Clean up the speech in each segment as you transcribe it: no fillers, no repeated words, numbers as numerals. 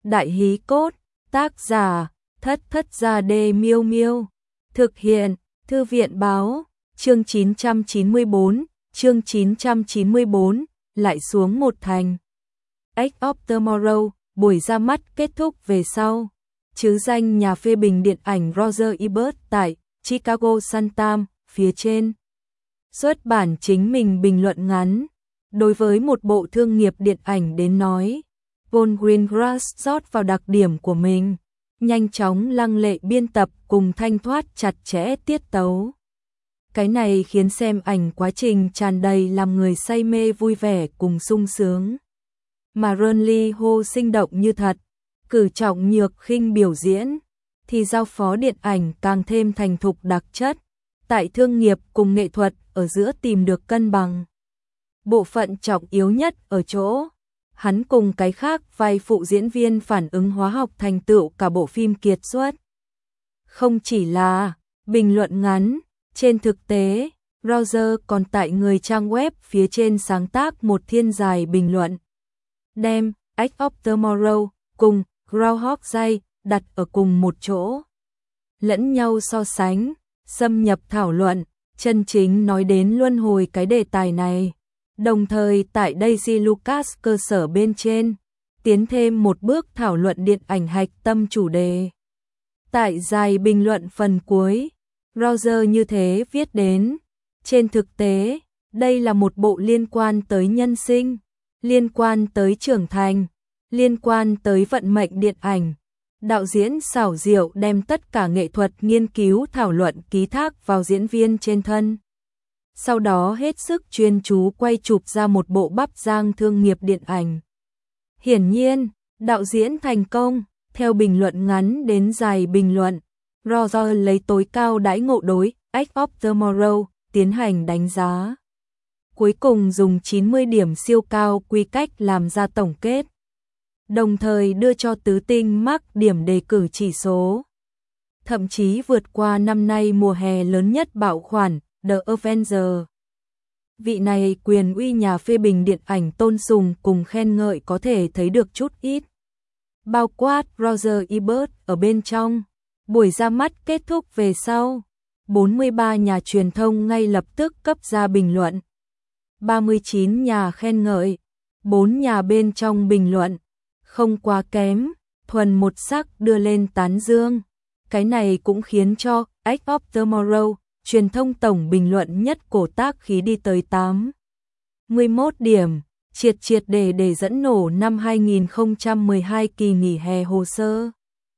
Đại hí cốt, tác giả, Thất Thất Gia Đê Miêu Miêu. Thực hiện, Thư viện báo, chương 994, lại xuống một thành. Edge of Tomorrow, buổi ra mắt kết thúc về sau. Chứ danh nhà phê bình điện ảnh Roger Ebert tại Chicago Sun-Times, phía trên. Xuất bản chính mình bình luận ngắn. Đối với một bộ thương nghiệp điện ảnh đến nói, Paul Greengrass rót vào đặc điểm của mình, nhanh chóng lăng lệ biên tập cùng thanh thoát chặt chẽ tiết tấu. Cái này khiến xem ảnh quá trình tràn đầy làm người say mê vui vẻ cùng sung sướng. Mà Ron Ho sinh động như thật, cử trọng nhược khinh biểu diễn, thì giao phó điện ảnh càng thêm thành thục đặc chất, tại thương nghiệp cùng nghệ thuật ở giữa tìm được cân bằng. Bộ phận trọng yếu nhất ở chỗ, hắn cùng cái khác vai phụ diễn viên phản ứng hóa học thành tựu cả bộ phim kiệt xuất. Không chỉ là bình luận ngắn, trên thực tế, Roger còn tại người trang web phía trên sáng tác một thiên dài bình luận. Đem Edge of Tomorrow cùng Groundhog Day đặt ở cùng một chỗ. Lẫn nhau so sánh, xâm nhập thảo luận, chân chính nói đến luân hồi cái đề tài này. Đồng thời tại Daisy Lucas cơ sở bên trên, tiến thêm một bước thảo luận điện ảnh hạch tâm chủ đề. Tại dài bình luận phần cuối, Roger như thế viết đến, trên thực tế, đây là một bộ liên quan tới nhân sinh, liên quan tới trưởng thành, liên quan tới vận mệnh điện ảnh. Đạo diễn xảo diệu đem tất cả nghệ thuật nghiên cứu thảo luận ký thác vào diễn viên trên thân. Sau đó hết sức chuyên chú quay chụp ra một bộ bắp giang thương nghiệp điện ảnh. Hiển nhiên, đạo diễn thành công, theo bình luận ngắn đến dài bình luận, Roger lấy tối cao đãi ngộ đối Edge of Tomorrow tiến hành đánh giá. Cuối cùng dùng 90 điểm siêu cao quy cách làm ra tổng kết. Đồng thời đưa cho tứ tinh mắc điểm đề cử chỉ số. Thậm chí vượt qua năm nay mùa hè lớn nhất bạo khoản, The Avenger. Vị này quyền uy nhà phê bình điện ảnh tôn sùng cùng khen ngợi có thể thấy được chút ít. Bao quát Roger Ebert ở bên trong. Buổi ra mắt kết thúc về sau. 43 nhà truyền thông ngay lập tức cấp ra bình luận. 39 nhà khen ngợi. 4 nhà bên trong bình luận. Không quá kém, thuần một sắc đưa lên tán dương. Cái này cũng khiến cho Edge of Tomorrow truyền thông tổng bình luận nhất cổ tác khí đi tới 81 điểm, triệt để dẫn nổ năm 2012 kỳ nghỉ hè hồ sơ.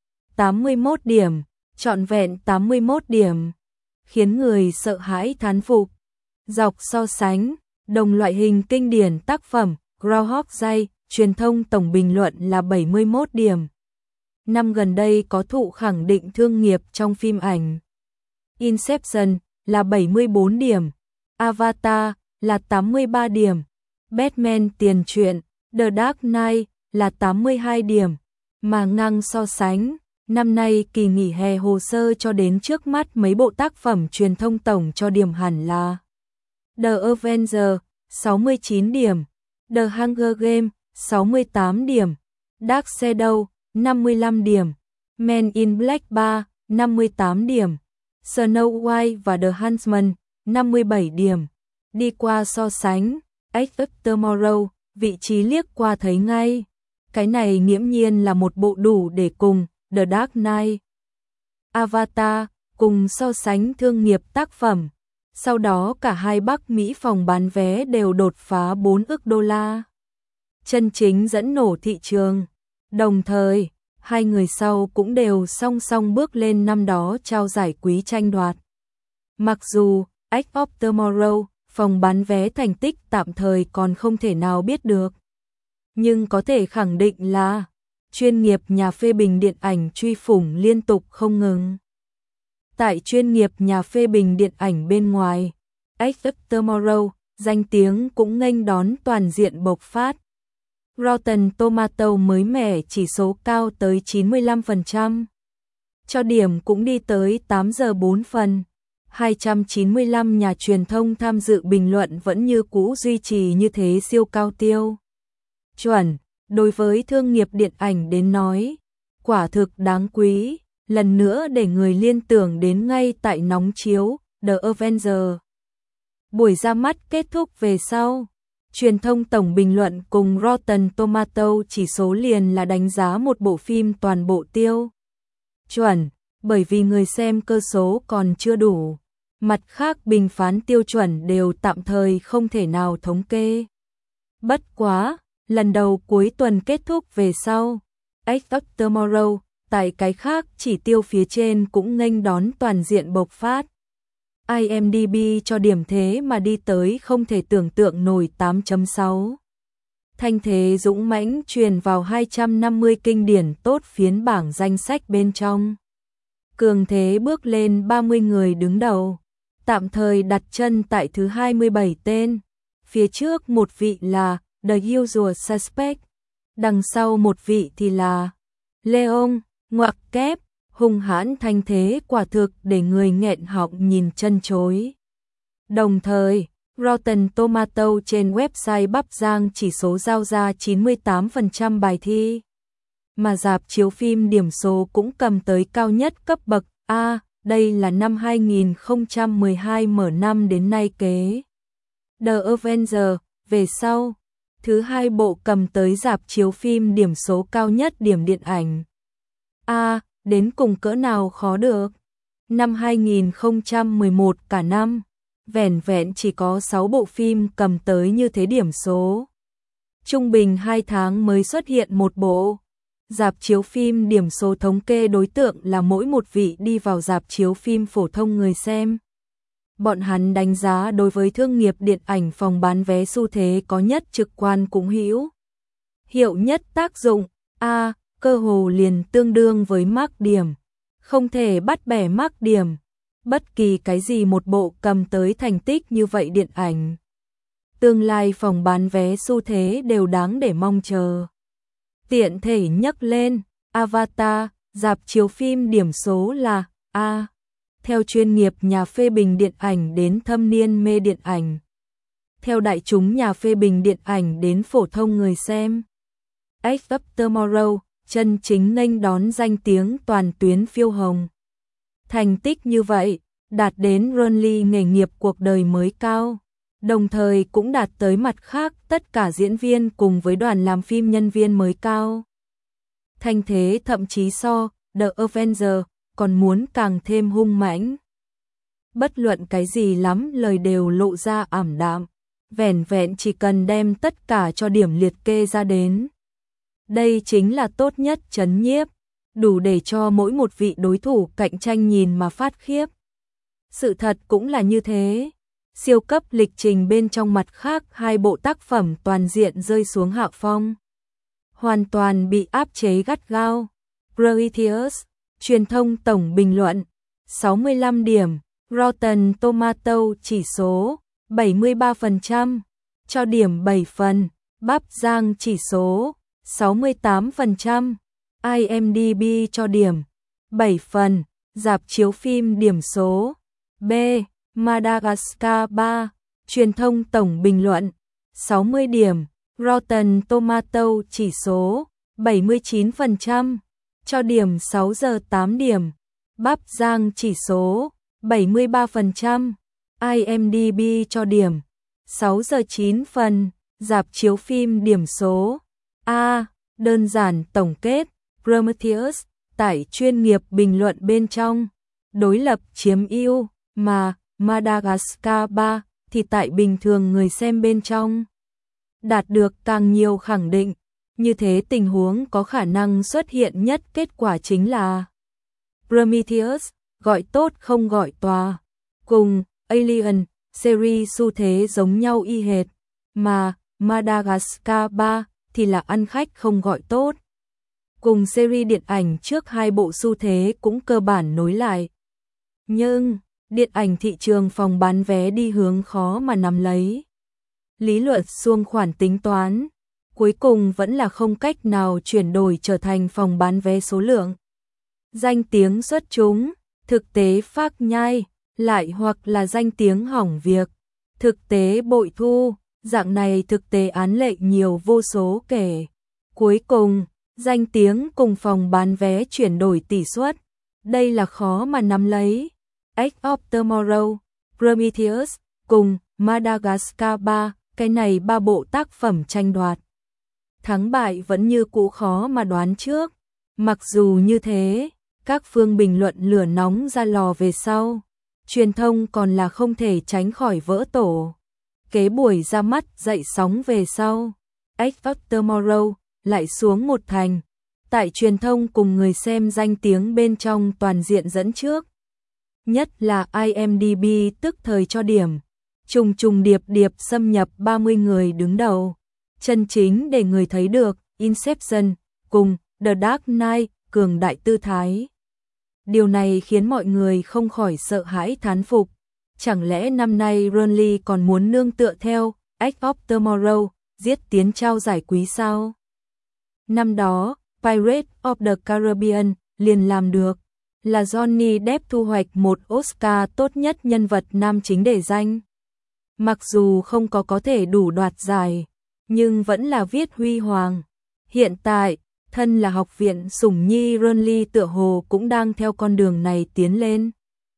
81 điểm, trọn vẹn 81 điểm, khiến người sợ hãi thán phục. Dọc so sánh, đồng loại hình kinh điển tác phẩm Groundhog Day, truyền thông tổng bình luận là 71 điểm. Năm gần đây có thụ khẳng định thương nghiệp trong phim ảnh. Inception là 74 điểm, Avatar là 83 điểm, Batman tiền truyện, The Dark Knight là 82 điểm, mà ngang so sánh, năm nay kỳ nghỉ hè hồ sơ cho đến trước mắt mấy bộ tác phẩm truyền thông tổng cho điểm hẳn là The Avenger 69 điểm, The Hunger Games 68 điểm, Dark Shadow 55 điểm, Men in Black 3 58 điểm, Snow White và The Huntsman 57 điểm. Đi qua so sánh, Edge of Tomorrow, vị trí liếc qua thấy ngay. Cái này nghiễm nhiên là một bộ đủ để cùng The Dark Knight, Avatar cùng so sánh thương nghiệp tác phẩm. Sau đó cả hai Bắc Mỹ phòng bán vé đều đột phá 4 ức đô la. Chân chính dẫn nổ thị trường. Đồng thời, hai người sau cũng đều song song bước lên năm đó trao giải quý tranh đoạt. Mặc dù Edge of Tomorrow phòng bán vé thành tích tạm thời còn không thể nào biết được, nhưng có thể khẳng định là chuyên nghiệp nhà phê bình điện ảnh truy phủng liên tục không ngừng. Tại chuyên nghiệp nhà phê bình điện ảnh bên ngoài, Edge of Tomorrow danh tiếng cũng nghênh đón toàn diện bộc phát. Rotten Tomatoes mới mẻ chỉ số cao tới 95%. Cho điểm cũng đi tới 8 giờ 4 phần. 295 nhà truyền thông tham dự bình luận vẫn như cũ duy trì như thế siêu cao tiêu chuẩn. Đối với thương nghiệp điện ảnh đến nói, quả thực đáng quý, lần nữa để người liên tưởng đến ngay tại nóng chiếu, The Avengers. Buổi ra mắt kết thúc về sau, truyền thông tổng bình luận cùng Rotten Tomatoes chỉ số liền là đánh giá một bộ phim toàn bộ tiêu chuẩn, bởi vì người xem cơ số còn chưa đủ. Mặt khác bình phán tiêu chuẩn đều tạm thời không thể nào thống kê. Bất quá, lần đầu cuối tuần kết thúc về sau, Edge of Tomorrow, tại cái khác chỉ tiêu phía trên cũng nghênh đón toàn diện bộc phát. IMDb cho điểm thế mà đi tới không thể tưởng tượng nổi 8.6. Thanh thế dũng mãnh truyền vào 250 kinh điển tốt phiến bảng danh sách bên trong. Cường thế bước lên 30 người đứng đầu, tạm thời đặt chân tại thứ 27 tên. Phía trước một vị là The Usual Suspect, đằng sau một vị thì là Leon, ngoặc kép, hung hãn thanh thế quả thực để người nghẹn họng nhìn chân chối. Đồng thời, Rotten Tomatoes trên website Bắp Giang chỉ số giao ra 98% bài thi. Mà rạp chiếu phim điểm số cũng cầm tới cao nhất cấp bậc A, đây là năm 2012 mở năm đến nay kế. The Avengers, về sau, thứ hai bộ cầm tới rạp chiếu phim điểm số cao nhất điểm điện ảnh. A, đến cùng cỡ nào khó được. Năm 2011 cả năm, vẻn vẹn chỉ có 6 bộ phim cầm tới như thế điểm số. Trung bình 2 tháng mới xuất hiện một bộ. Rạp chiếu phim điểm số thống kê đối tượng là mỗi một vị đi vào rạp chiếu phim phổ thông người xem. Bọn hắn đánh giá đối với thương nghiệp điện ảnh phòng bán vé xu thế có nhất trực quan cũng hữu hiệu nhất tác dụng. A, cơ hồ liền tương đương với mác điểm. Không thể bắt bẻ mác điểm. Bất kỳ cái gì một bộ cầm tới thành tích như vậy điện ảnh. Tương lai phòng bán vé xu thế đều đáng để mong chờ. Tiện thể nhắc lên, Avatar, rạp chiếu phim điểm số là A. Theo chuyên nghiệp nhà phê bình điện ảnh đến thâm niên mê điện ảnh. Theo đại chúng nhà phê bình điện ảnh đến phổ thông người xem. Edge of Tomorrow, chân chính nghênh đón danh tiếng toàn tuyến phiêu hồng. Thành tích như vậy, đạt đến Ronly nghề nghiệp cuộc đời mới cao. Đồng thời cũng đạt tới mặt khác tất cả diễn viên cùng với đoàn làm phim nhân viên mới cao. Thanh thế thậm chí so The Avengers còn muốn càng thêm hung mãnh. Bất luận cái gì lắm lời đều lộ ra ảm đạm. Vẻn vẹn chỉ cần đem tất cả cho điểm liệt kê ra đến. Đây chính là tốt nhất trấn nhiếp, đủ để cho mỗi một vị đối thủ cạnh tranh nhìn mà phát khiếp. Sự thật cũng là như thế. Siêu cấp lịch trình bên trong mặt khác hai bộ tác phẩm toàn diện rơi xuống hạ phong. Hoàn toàn bị áp chế gắt gao. Prometheus, truyền thông tổng bình luận, 65 điểm, Rotten Tomatoes chỉ số, 73%, cho điểm 7 phần, Bắp Giang chỉ số, 68%, IMDb cho điểm, 7 phần, rạp chiếu phim điểm số, B. Madagascar 3, truyền thông tổng bình luận, 60 điểm, Rotten Tomatoes chỉ số, 79%, cho điểm 6 giờ 8 điểm, Bắp Giang chỉ số, 73%, IMDb cho điểm, 6 giờ 9 phần, rạp chiếu phim điểm số, A, đơn giản tổng kết, Prometheus, tại chuyên nghiệp bình luận bên trong, đối lập chiếm ưu, mà Madagascar 3 thì tại bình thường người xem bên trong đạt được càng nhiều khẳng định. Như thế tình huống có khả năng xuất hiện nhất kết quả chính là Prometheus, gọi tốt không gọi tòa, cùng Alien, series xu thế giống nhau y hệt, mà Madagascar 3 thì là ăn khách không gọi tốt. Cùng series điện ảnh trước hai bộ xu thế cũng cơ bản nối lại. Nhưng điện ảnh thị trường phòng bán vé đi hướng khó mà nắm lấy. Lý luận xuông khoản tính toán, cuối cùng vẫn là không cách nào chuyển đổi trở thành phòng bán vé số lượng. Danh tiếng xuất chúng, thực tế phác nhai, lại hoặc là danh tiếng hỏng việc, thực tế bội thu, dạng này thực tế án lệ nhiều vô số kể. Cuối cùng, danh tiếng cùng phòng bán vé chuyển đổi tỷ suất. Đây là khó mà nắm lấy. Edge of Tomorrow, Prometheus, cùng Madagascar 3, cái này ba bộ tác phẩm tranh đoạt. Thắng bại vẫn như cũ khó mà đoán trước. Mặc dù như thế, các phương bình luận lửa nóng ra lò về sau. Truyền thông còn là không thể tránh khỏi vỡ tổ. Kế buổi ra mắt dậy sóng về sau. Edge of Tomorrow lại xuống một thành. Tại truyền thông cùng người xem danh tiếng bên trong toàn diện dẫn trước. Nhất là IMDb tức thời cho điểm. Trùng điệp xâm nhập 30 người đứng đầu. Chân chính để người thấy được Inception cùng The Dark Knight cường đại tư thái. Điều này khiến mọi người không khỏi sợ hãi thán phục. Chẳng lẽ năm nay Ronly còn muốn nương tựa theo Edge of Tomorrow giết tiến trao giải quý sao? Năm đó, Pirates of the Caribbean liền làm được, là Johnny Depp thu hoạch một Oscar tốt nhất nhân vật nam chính để danh. Mặc dù không có thể đủ đoạt giải, nhưng vẫn là viết huy hoàng. Hiện tại, thân là học viện sủng nhi Ronly tựa hồ cũng đang theo con đường này tiến lên.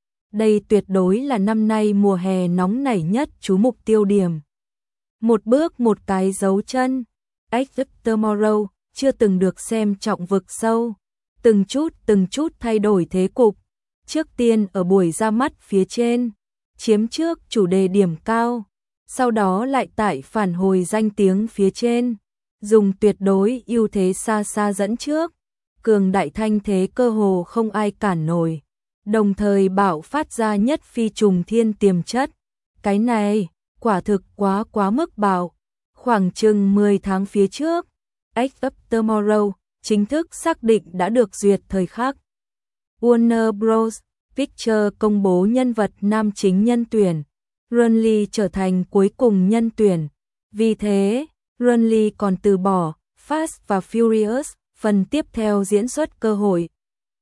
Đây tuyệt đối là năm nay mùa hè nóng nảy nhất chú mục tiêu điểm. Một bước một cái dấu chân, Edge of Tomorrow chưa từng được xem trọng vực sâu, từng chút thay đổi thế cục. Trước tiên ở buổi ra mắt phía trên, chiếm trước chủ đề điểm cao, sau đó lại tại phản hồi danh tiếng phía trên, dùng tuyệt đối ưu thế xa dẫn trước, cường đại thanh thế cơ hồ không ai cản nổi, đồng thời bạo phát ra nhất phi trùng thiên tiềm chất. Cái này, quả thực quá mức bạo. Khoảng chừng 10 tháng phía trước, Edge of Tomorrow chính thức xác định đã được duyệt thời khắc. Warner Bros. Pictures công bố nhân vật nam chính nhân tuyển. Ronly trở thành cuối cùng nhân tuyển. Vì thế, Ronly còn từ bỏ Fast và Furious phần tiếp theo diễn xuất cơ hội.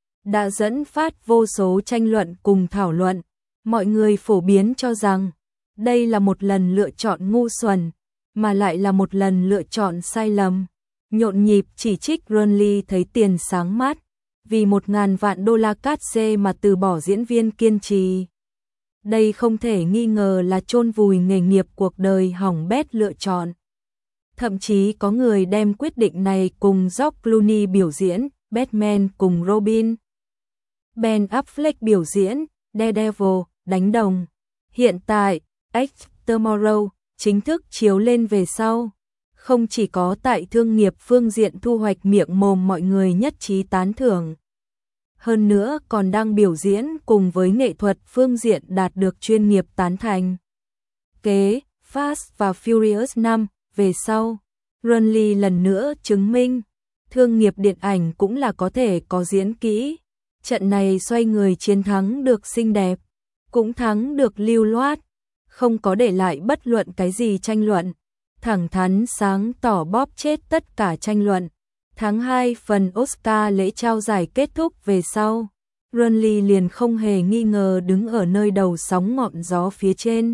Đã dẫn phát vô số tranh luận cùng thảo luận. Mọi người phổ biến cho rằng đây là một lần lựa chọn ngu xuẩn, mà lại là một lần lựa chọn sai lầm. Nhộn nhịp chỉ trích Ronly thấy tiền sáng mắt, vì 1.000 vạn đô la cát xê mà từ bỏ diễn viên kiên trì. Đây không thể nghi ngờ là chôn vùi nghề nghiệp cuộc đời hỏng bét lựa chọn. Thậm chí có người đem quyết định này cùng George Clooney biểu diễn Batman cùng Robin, Ben Affleck biểu diễn Daredevil đánh đồng. Hiện tại, Edge of Tomorrow chính thức chiếu lên về sau. Không chỉ có tại thương nghiệp phương diện thu hoạch miệng mồm mọi người nhất trí tán thưởng. Hơn nữa còn đang biểu diễn cùng với nghệ thuật phương diện đạt được chuyên nghiệp tán thành. Kế, Fast và Furious 5 về sau, Ronly lần nữa chứng minh, thương nghiệp điện ảnh cũng là có thể có diễn kỹ. Trận này xoay người chiến thắng được xinh đẹp, cũng thắng được lưu loát, không có để lại bất luận cái gì tranh luận. Thẳng thắn sáng tỏ bóp chết tất cả tranh luận. Tháng 2 phần Oscar lễ trao giải kết thúc về sau, Ronly liền không hề nghi ngờ đứng ở nơi đầu sóng ngọn gió phía trên.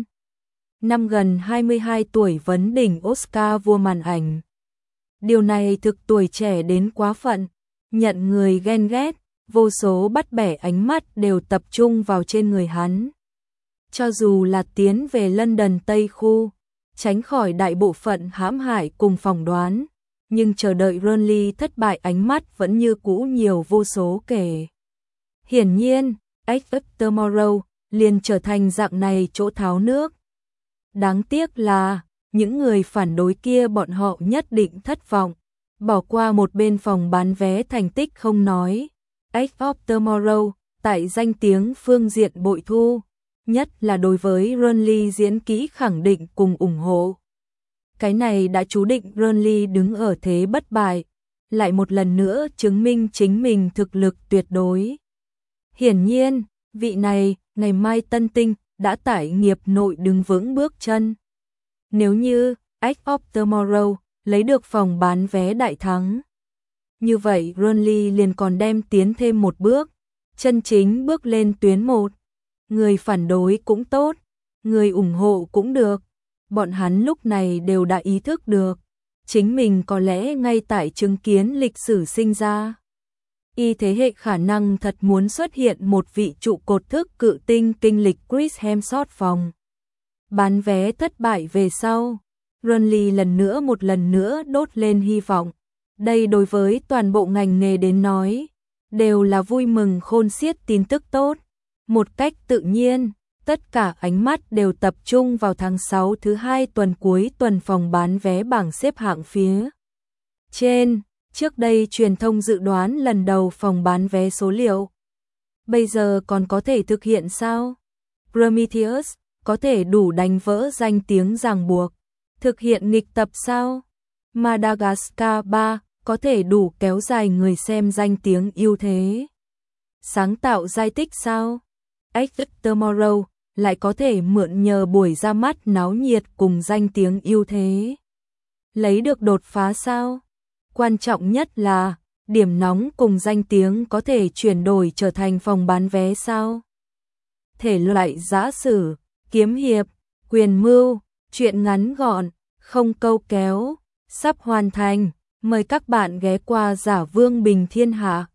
Năm gần 22 tuổi vấn đỉnh Oscar vua màn ảnh. Điều này thực tuổi trẻ đến quá phận, nhận người ghen ghét, vô số bắt bẻ ánh mắt đều tập trung vào trên người hắn. Cho dù là tiến về London Tây khu, tránh khỏi đại bộ phận hãm hại cùng phỏng đoán, nhưng chờ đợi Ronly thất bại ánh mắt vẫn như cũ nhiều vô số kể. Hiển nhiên, Edge of Tomorrow liền trở thành dạng này chỗ tháo nước. Đáng tiếc là, những người phản đối kia bọn họ nhất định thất vọng, bỏ qua một bên phòng bán vé thành tích không nói. Edge of Tomorrow, tại danh tiếng phương diện bội thu, nhất là đối với Ronly diễn kỹ khẳng định cùng ủng hộ. Cái này đã chú định Ronly đứng ở thế bất bại, lại một lần nữa chứng minh chính mình thực lực tuyệt đối. Hiển nhiên, vị này, ngày mai tân tinh, đã tại nghiệp nội đứng vững bước chân. Nếu như Edge of Tomorrow lấy được phòng bán vé đại thắng, như vậy Ronly liền còn đem tiến thêm một bước, chân chính bước lên tuyến một. Người phản đối cũng tốt, người ủng hộ cũng được, bọn hắn lúc này đều đã ý thức được, chính mình có lẽ ngay tại chứng kiến lịch sử sinh ra. Y thế hệ khả năng thật muốn xuất hiện một vị trụ cột thức cự tinh kinh lịch Chris Hemsworth phòng. Bán vé thất bại về sau, Burnley một lần nữa đốt lên hy vọng. Đây đối với toàn bộ ngành nghề đến nói, đều là vui mừng khôn xiết tin tức tốt. Một cách tự nhiên, tất cả ánh mắt đều tập trung vào tháng 6 thứ hai tuần cuối tuần phòng bán vé bảng xếp hạng phía trên. Trước đây truyền thông dự đoán lần đầu phòng bán vé số liệu. Bây giờ còn có thể thực hiện sao? Prometheus có thể đủ đánh vỡ danh tiếng ràng buộc. Thực hiện nghịch tập sao? Madagascar 3 có thể đủ kéo dài người xem danh tiếng ưu thế. Sáng tạo giai tích sao? Exit Tomorrow lại có thể mượn nhờ buổi ra mắt náo nhiệt cùng danh tiếng ưu thế. Lấy được đột phá sao? Quan trọng nhất là, điểm nóng cùng danh tiếng có thể chuyển đổi trở thành phòng bán vé sao? Thể loại giã sử, kiếm hiệp, quyền mưu, truyện ngắn gọn, không câu kéo, sắp hoàn thành. Mời các bạn ghé qua Giả Vương Bình Thiên Hạ.